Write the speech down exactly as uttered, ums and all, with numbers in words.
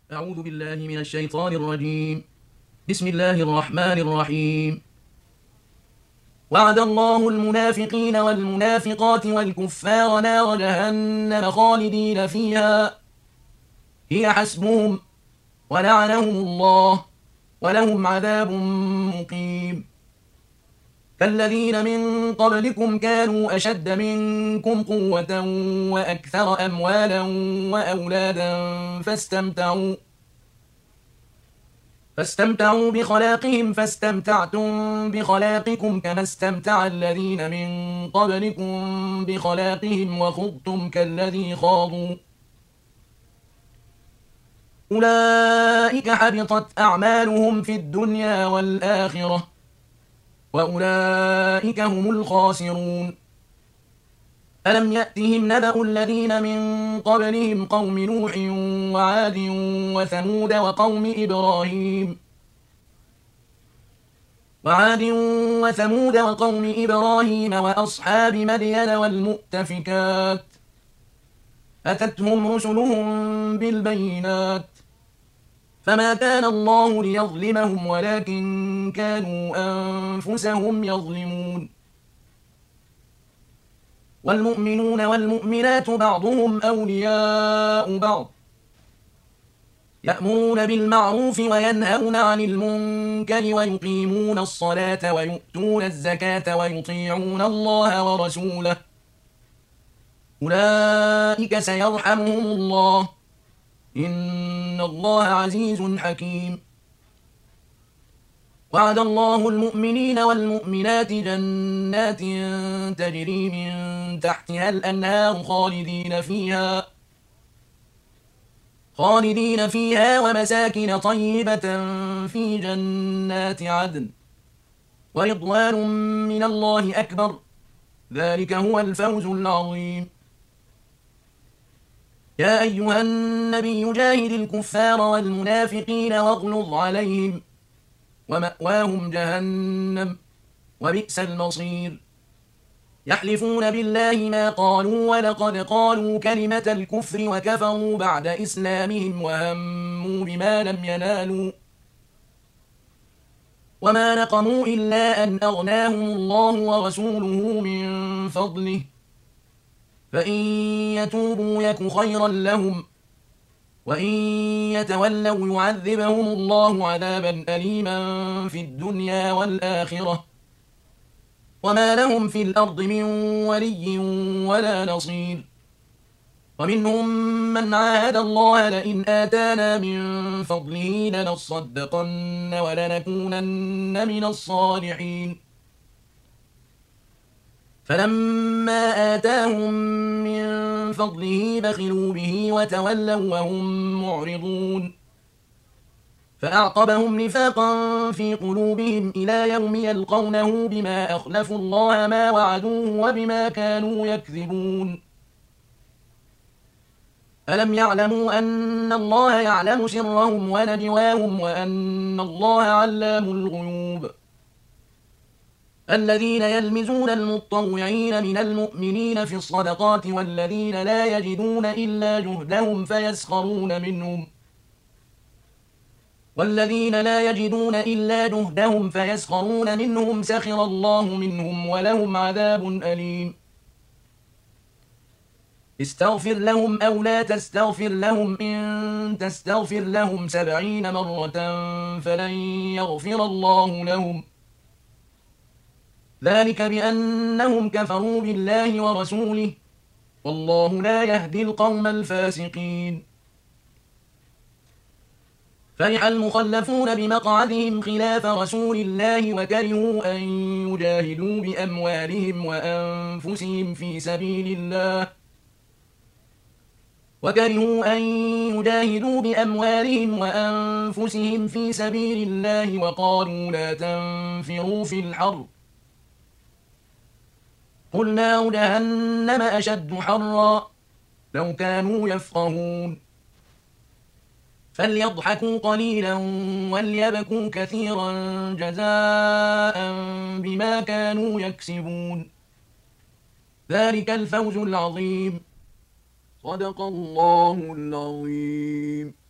أعوذ بالله من الشيطان الرجيم. بسم الله الرحمن الرحيم. وعد الله المنافقين والمنافقات والكفار نار جهنم خالدين فيها هي حسبهم ولعنهم الله ولهم عذاب مقيم. كالذين من قبلكم كانوا أشد منكم قوة وأكثر أموالا وأولادا فاستمتعوا فاستمتعوا بخلاقهم فاستمتعتم بخلاقكم كما استمتع الذين من قبلكم بخلاقهم وخضتم كالذي خاضوا أولئك حبطت أعمالهم في الدنيا والآخرة وأولئك هم الخاسرون. ألم يأتهم نبأ الذين من قبلهم قوم نوح وعاد وثمود وقوم إبراهيم وعاد وثمود وقوم إبراهيم وأصحاب مدين والمؤتفكات أتتهم رسلهم بالبينات فما كان الله ليظلمهم ولكن كانوا أنفسهم يظلمون. والمؤمنون والمؤمنات بعضهم أولياء بعض يأمرون بالمعروف وينهون عن المنكر ويقيمون الصلاة ويؤتون الزكاة ويطيعون الله ورسوله أولئك سيرحمهم الله إن الله عزيز حكيم. وعد الله المؤمنين والمؤمنات جنات تجري من تحتها الأنهار خالدين فيها خالدين فيها ومساكن طيبة في جنات عدن ورضوان من الله أكبر ذلك هو الفوز العظيم. يا أيها النبي جاهد الكفار والمنافقين واغلظ عليهم ومأواهم جهنم وبئس المصير. يحلفون بالله ما قالوا ولقد قالوا كلمة الكفر وكفروا بعد إسلامهم وهموا بما لم ينالوا وما نقموا إلا أن أغناهم الله ورسوله من فضله فإن يتوبوا يك خيرا لهم وإن يتولوا يعذبهم الله عذابا أليما في الدنيا والآخرة وما لهم في الأرض من ولي ولا نصير. ومنهم من عاهد الله لئن آتانا من فضله لنصدقن ولنكونن من الصالحين فلما آتاهم من فضله بخلوا به وتولوا وهم معرضون فأعقبهم نفاقا في قلوبهم إلى يوم يلقونه بما أخلفوا الله ما وعدوه وبما كانوا يكذبون. ألم يعلموا أن الله يعلم سرهم ونجواهم وأن الله علام الغيوب. الذين يلمزون المطوعين من المؤمنين في الصدقات والذين لا يجدون إلا جهدهم فيسخرون منهم والذين لا يجدون إلا جهدهم فيسخرون منهم سخر الله منهم ولهم عذاب أليم. استغفر لهم أو لا تستغفر لهم إن تستغفر لهم سبعين مرة فلن يغفر الله لهم ذلك بأنهم كفروا بالله ورسوله والله لا يهدي القوم الفاسقين. فرح المخلفون بمقعدهم خلاف رسول الله وكرهوا أن يجاهدوا بأموالهم وأنفسهم في سبيل الله وكرهوا أن يجاهدوا بأموالهم وأنفسهم في سبيل الله وقالوا لا تنفروا في الحرب قل نار جهنم أشد حرا لو كانوا يفقهون. فليضحكوا قليلا وليبكوا كثيرا جزاء بما كانوا يكسبون ذلك الفوز العظيم. صدق الله العظيم.